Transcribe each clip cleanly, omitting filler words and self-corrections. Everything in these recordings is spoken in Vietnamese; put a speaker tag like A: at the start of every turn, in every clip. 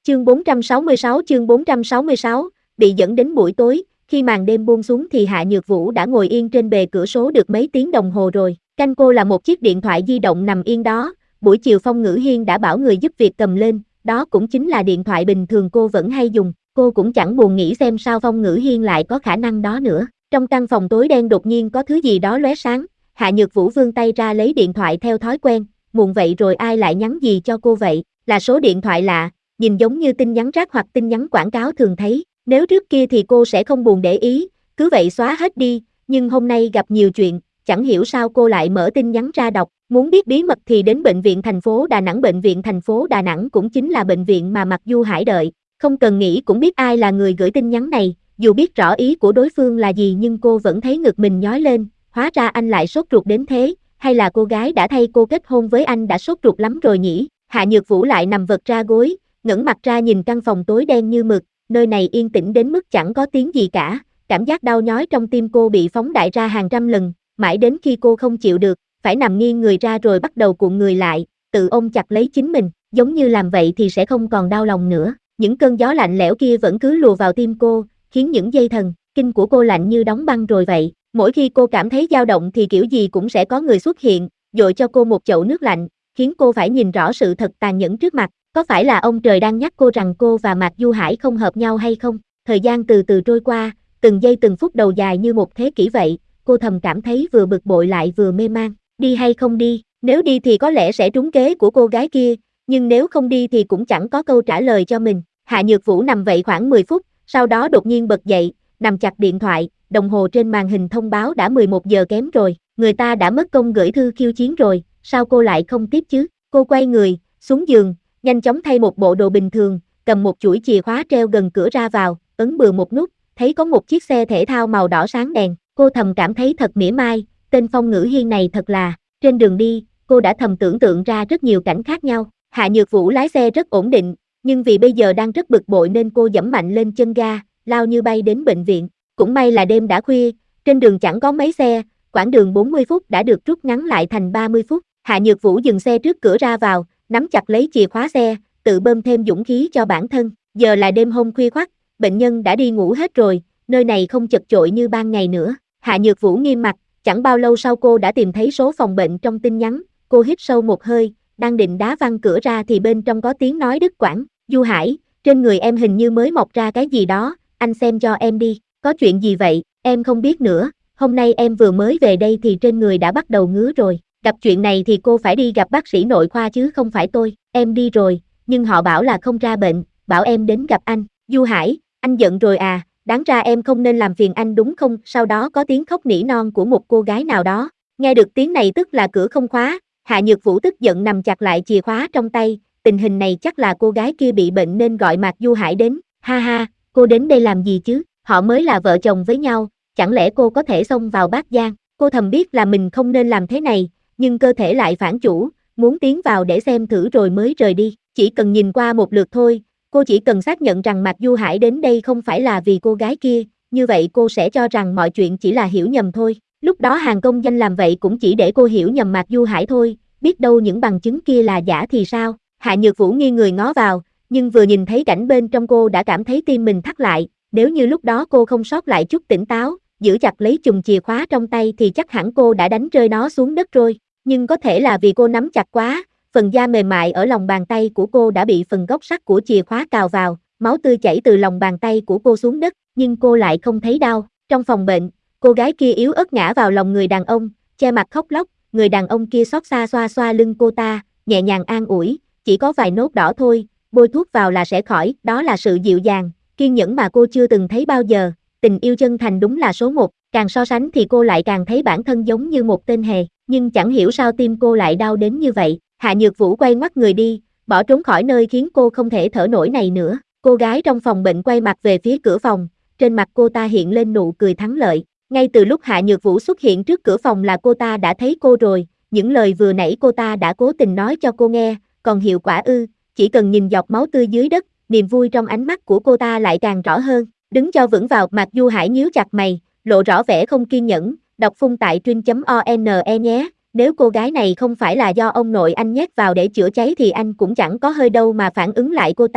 A: chương 466, bị dẫn đến buổi tối, khi màn đêm buông xuống thì Hạ Nhược Vũ đã ngồi yên trên bề cửa sổ được mấy tiếng đồng hồ rồi. Cạnh cô là một chiếc điện thoại di động nằm yên đó, buổi chiều Phong Ngữ Hiên đã bảo người giúp việc cầm lên, đó cũng chính là điện thoại bình thường cô vẫn hay dùng, cô cũng chẳng buồn nghĩ xem sao Phong Ngữ Hiên lại có khả năng đó nữa. Trong căn phòng tối đen đột nhiên có thứ gì đó lóe sáng, Hạ Nhược Vũ vươn tay ra lấy điện thoại theo thói quen, muộn vậy rồi ai lại nhắn gì cho cô vậy, là số điện thoại lạ, nhìn giống như tin nhắn rác hoặc tin nhắn quảng cáo thường thấy, nếu trước kia thì cô sẽ không buồn để ý, cứ vậy xóa hết đi, nhưng hôm nay gặp nhiều chuyện, chẳng hiểu sao cô lại mở tin nhắn ra đọc, muốn biết bí mật thì đến bệnh viện thành phố Đà Nẵng. Bệnh viện thành phố Đà Nẵng cũng chính là bệnh viện mà Mạc Du Hải đợi, không cần nghĩ cũng biết ai là người gửi tin nhắn này, dù biết rõ ý của đối phương là gì nhưng cô vẫn thấy ngực mình nhói lên, hóa ra anh lại sốt ruột đến thế, hay là cô gái đã thay cô kết hôn với anh đã sốt ruột lắm rồi nhỉ. Hạ Nhược Vũ lại nằm vật ra gối, ngẩng mặt ra nhìn căn phòng tối đen như mực, nơi này yên tĩnh đến mức chẳng có tiếng gì cả, cảm giác đau nhói trong tim cô bị phóng đại ra hàng trăm lần, mãi đến khi cô không chịu được, phải nằm nghiêng người ra rồi bắt đầu cuộn người lại, tự ôm chặt lấy chính mình, giống như làm vậy thì sẽ không còn đau lòng nữa. Những cơn gió lạnh lẽo kia vẫn cứ lùa vào tim cô, khiến những dây thần kinh của cô lạnh như đóng băng rồi vậy. Mỗi khi cô cảm thấy dao động thì kiểu gì cũng sẽ có người xuất hiện, dội cho cô một chậu nước lạnh, khiến cô phải nhìn rõ sự thật tàn nhẫn trước mặt. Có phải là ông trời đang nhắc cô rằng cô và Mạc Du Hải không hợp nhau hay không? Thời gian từ từ trôi qua, từng giây từng phút đầu dài như một thế kỷ vậy, cô thầm cảm thấy vừa bực bội lại vừa mê man. Đi hay không đi? Nếu đi thì có lẽ sẽ trúng kế của cô gái kia, nhưng nếu không đi thì cũng chẳng có câu trả lời cho mình. Hạ Nhược Vũ nằm vậy khoảng 10 phút, sau đó đột nhiên bật dậy, nằm chặt điện thoại, đồng hồ trên màn hình thông báo đã 11 giờ kém rồi, người ta đã mất công gửi thư khiêu chiến rồi, sao cô lại không tiếp chứ? Cô quay người, xuống giường, nhanh chóng thay một bộ đồ bình thường, cầm một chuỗi chìa khóa treo gần cửa ra vào, ấn bừa một nút, thấy có một chiếc xe thể thao màu đỏ sáng đèn, cô thầm cảm thấy thật mỉa mai, tên Phong Ngữ Hiên này thật là, trên đường đi, cô đã thầm tưởng tượng ra rất nhiều cảnh khác nhau. Hạ Nhược Vũ lái xe rất ổn định, nhưng vì bây giờ đang rất bực bội nên cô giẫm mạnh lên chân ga, lao như bay đến bệnh viện. Cũng may là đêm đã khuya, trên đường chẳng có mấy xe, quãng đường 40 phút đã được rút ngắn lại thành 30 phút. Hạ Nhược Vũ dừng xe trước cửa ra vào, nắm chặt lấy chìa khóa xe, tự bơm thêm dũng khí cho bản thân. Giờ là đêm hôm khuya khoắt, bệnh nhân đã đi ngủ hết rồi, nơi này không chật chội như ban ngày nữa. Hạ Nhược Vũ nghiêm mặt, chẳng bao lâu sau cô đã tìm thấy số phòng bệnh trong tin nhắn, cô hít sâu một hơi, đang định đá văng cửa ra thì bên trong có tiếng nói đứt quãng, Du Hải, trên người em hình như mới mọc ra cái gì đó, anh xem cho em đi, có chuyện gì vậy, em không biết nữa, hôm nay em vừa mới về đây thì trên người đã bắt đầu ngứa rồi, gặp chuyện này thì cô phải đi gặp bác sĩ nội khoa chứ không phải tôi, em đi rồi, nhưng họ bảo là không ra bệnh, bảo em đến gặp anh, Du Hải, anh giận rồi à, đáng ra em không nên làm phiền anh đúng không, sau đó có tiếng khóc nỉ non của một cô gái nào đó, nghe được tiếng này tức là cửa không khóa. Hạ Nhược Vũ tức giận nằm chặt lại chìa khóa trong tay, tình hình này chắc là cô gái kia bị bệnh nên gọi Mạc Du Hải đến, ha ha, cô đến đây làm gì chứ, họ mới là vợ chồng với nhau, chẳng lẽ cô có thể xông vào bát giang, cô thầm biết là mình không nên làm thế này, nhưng cơ thể lại phản chủ, muốn tiến vào để xem thử rồi mới rời đi, chỉ cần nhìn qua một lượt thôi, cô chỉ cần xác nhận rằng Mạc Du Hải đến đây không phải là vì cô gái kia, như vậy cô sẽ cho rằng mọi chuyện chỉ là hiểu nhầm thôi. Lúc đó hàng công danh làm vậy cũng chỉ để cô hiểu nhầm Mạc Du Hải thôi, biết đâu những bằng chứng kia là giả thì sao. Hạ Nhược Vũ nghiêng người ngó vào, nhưng vừa nhìn thấy cảnh bên trong cô đã cảm thấy tim mình thắt lại, nếu như lúc đó cô không sót lại chút tỉnh táo, giữ chặt lấy chùm chìa khóa trong tay thì chắc hẳn cô đã đánh rơi nó xuống đất rồi, nhưng có thể là vì cô nắm chặt quá, phần da mềm mại ở lòng bàn tay của cô đã bị phần gốc sắt của chìa khóa cào vào, máu tươi chảy từ lòng bàn tay của cô xuống đất, nhưng cô lại không thấy đau. Trong phòng bệnh, cô gái kia yếu ớt ngã vào lòng người đàn ông, che mặt khóc lóc, người đàn ông kia xót xa xoa xoa lưng cô ta, nhẹ nhàng an ủi, chỉ có vài nốt đỏ thôi, bôi thuốc vào là sẽ khỏi, đó là sự dịu dàng, kiên nhẫn mà cô chưa từng thấy bao giờ, tình yêu chân thành đúng là số một, càng so sánh thì cô lại càng thấy bản thân giống như một tên hề, nhưng chẳng hiểu sao tim cô lại đau đến như vậy. Hạ Nhược Vũ quay ngoắt người đi, bỏ trốn khỏi nơi khiến cô không thể thở nổi này nữa, cô gái trong phòng bệnh quay mặt về phía cửa phòng, trên mặt cô ta hiện lên nụ cười thắng lợi. Ngay từ lúc Hạ Nhược Vũ xuất hiện trước cửa phòng là cô ta đã thấy cô rồi, những lời vừa nãy cô ta đã cố tình nói cho cô nghe, còn hiệu quả ư, chỉ cần nhìn giọt máu tươi dưới đất, niềm vui trong ánh mắt của cô ta lại càng rõ hơn. Đứng cho vững vào, Mạc Du Hải nhíu chặt mày, lộ rõ vẻ không kiên nhẫn, đọc phun tại truyện.one nhé, nếu cô gái này không phải là do ông nội anh nhét vào để chữa cháy thì anh cũng chẳng có hơi đâu mà phản ứng lại cô ta.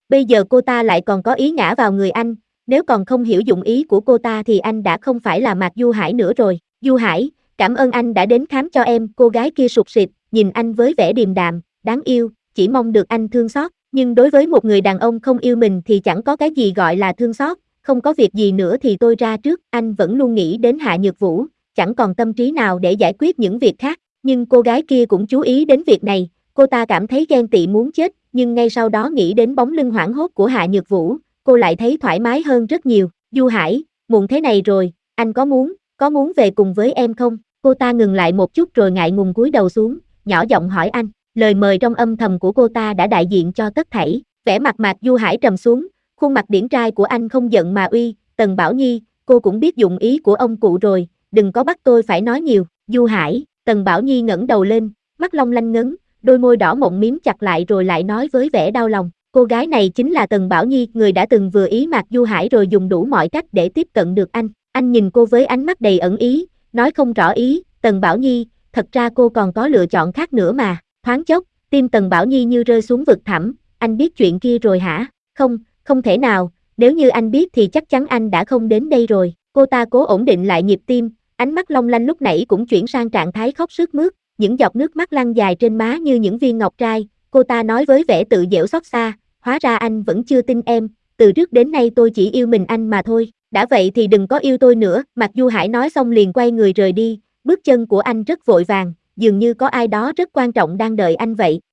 A: Bây giờ cô ta lại còn có ý ngã vào người anh, nếu còn không hiểu dụng ý của cô ta thì anh đã không phải là Mạc Du Hải nữa rồi. Du Hải, cảm ơn anh đã đến khám cho em. Cô gái kia sụt sịt, nhìn anh với vẻ điềm đạm, đáng yêu, chỉ mong được anh thương xót. Nhưng đối với một người đàn ông không yêu mình thì chẳng có cái gì gọi là thương xót, không có việc gì nữa thì tôi ra trước. Anh vẫn luôn nghĩ đến Hạ Nhược Vũ, chẳng còn tâm trí nào để giải quyết những việc khác. Nhưng cô gái kia cũng chú ý đến việc này, cô ta cảm thấy ghen tị muốn chết, nhưng ngay sau đó nghĩ đến bóng lưng hoảng hốt của Hạ Nhược Vũ, cô lại thấy thoải mái hơn rất nhiều. Du Hải, muộn thế này rồi, anh có muốn về cùng với em không? Cô ta ngừng lại một chút rồi ngại ngùng cúi đầu xuống, nhỏ giọng hỏi anh. Lời mời trong âm thầm của cô ta đã đại diện cho tất thảy. Vẻ mặt Mạc Du Hải trầm xuống, khuôn mặt điển trai của anh không giận mà uy. Tần Bảo Nhi, cô cũng biết dụng ý của ông cụ rồi, đừng có bắt tôi phải nói nhiều. Du Hải, Tần Bảo Nhi ngẩng đầu lên, mắt long lanh ngấn, đôi môi đỏ mọng mím chặt lại rồi lại nói với vẻ đau lòng. Cô gái này chính là Tần Bảo Nhi, người đã từng vừa ý Mạc Du Hải rồi dùng đủ mọi cách để tiếp cận được anh. Anh nhìn cô với ánh mắt đầy ẩn ý, nói không rõ ý. Tần Bảo Nhi, thật ra cô còn có lựa chọn khác nữa mà. Thoáng chốc, tim Tần Bảo Nhi như rơi xuống vực thẳm. Anh biết chuyện kia rồi hả? Không, không thể nào, nếu như anh biết thì chắc chắn anh đã không đến đây rồi. Cô ta cố ổn định lại nhịp tim, ánh mắt long lanh lúc nãy cũng chuyển sang trạng thái khóc sướt mướt, những giọt nước mắt lăn dài trên má như những viên ngọc trai. Cô ta nói với vẻ tự giễu xót xa, hóa ra anh vẫn chưa tin em, từ trước đến nay tôi chỉ yêu mình anh mà thôi. Đã vậy thì đừng có yêu tôi nữa. Mạc Du Hải nói xong liền quay người rời đi, bước chân của anh rất vội vàng, dường như có ai đó rất quan trọng đang đợi anh vậy.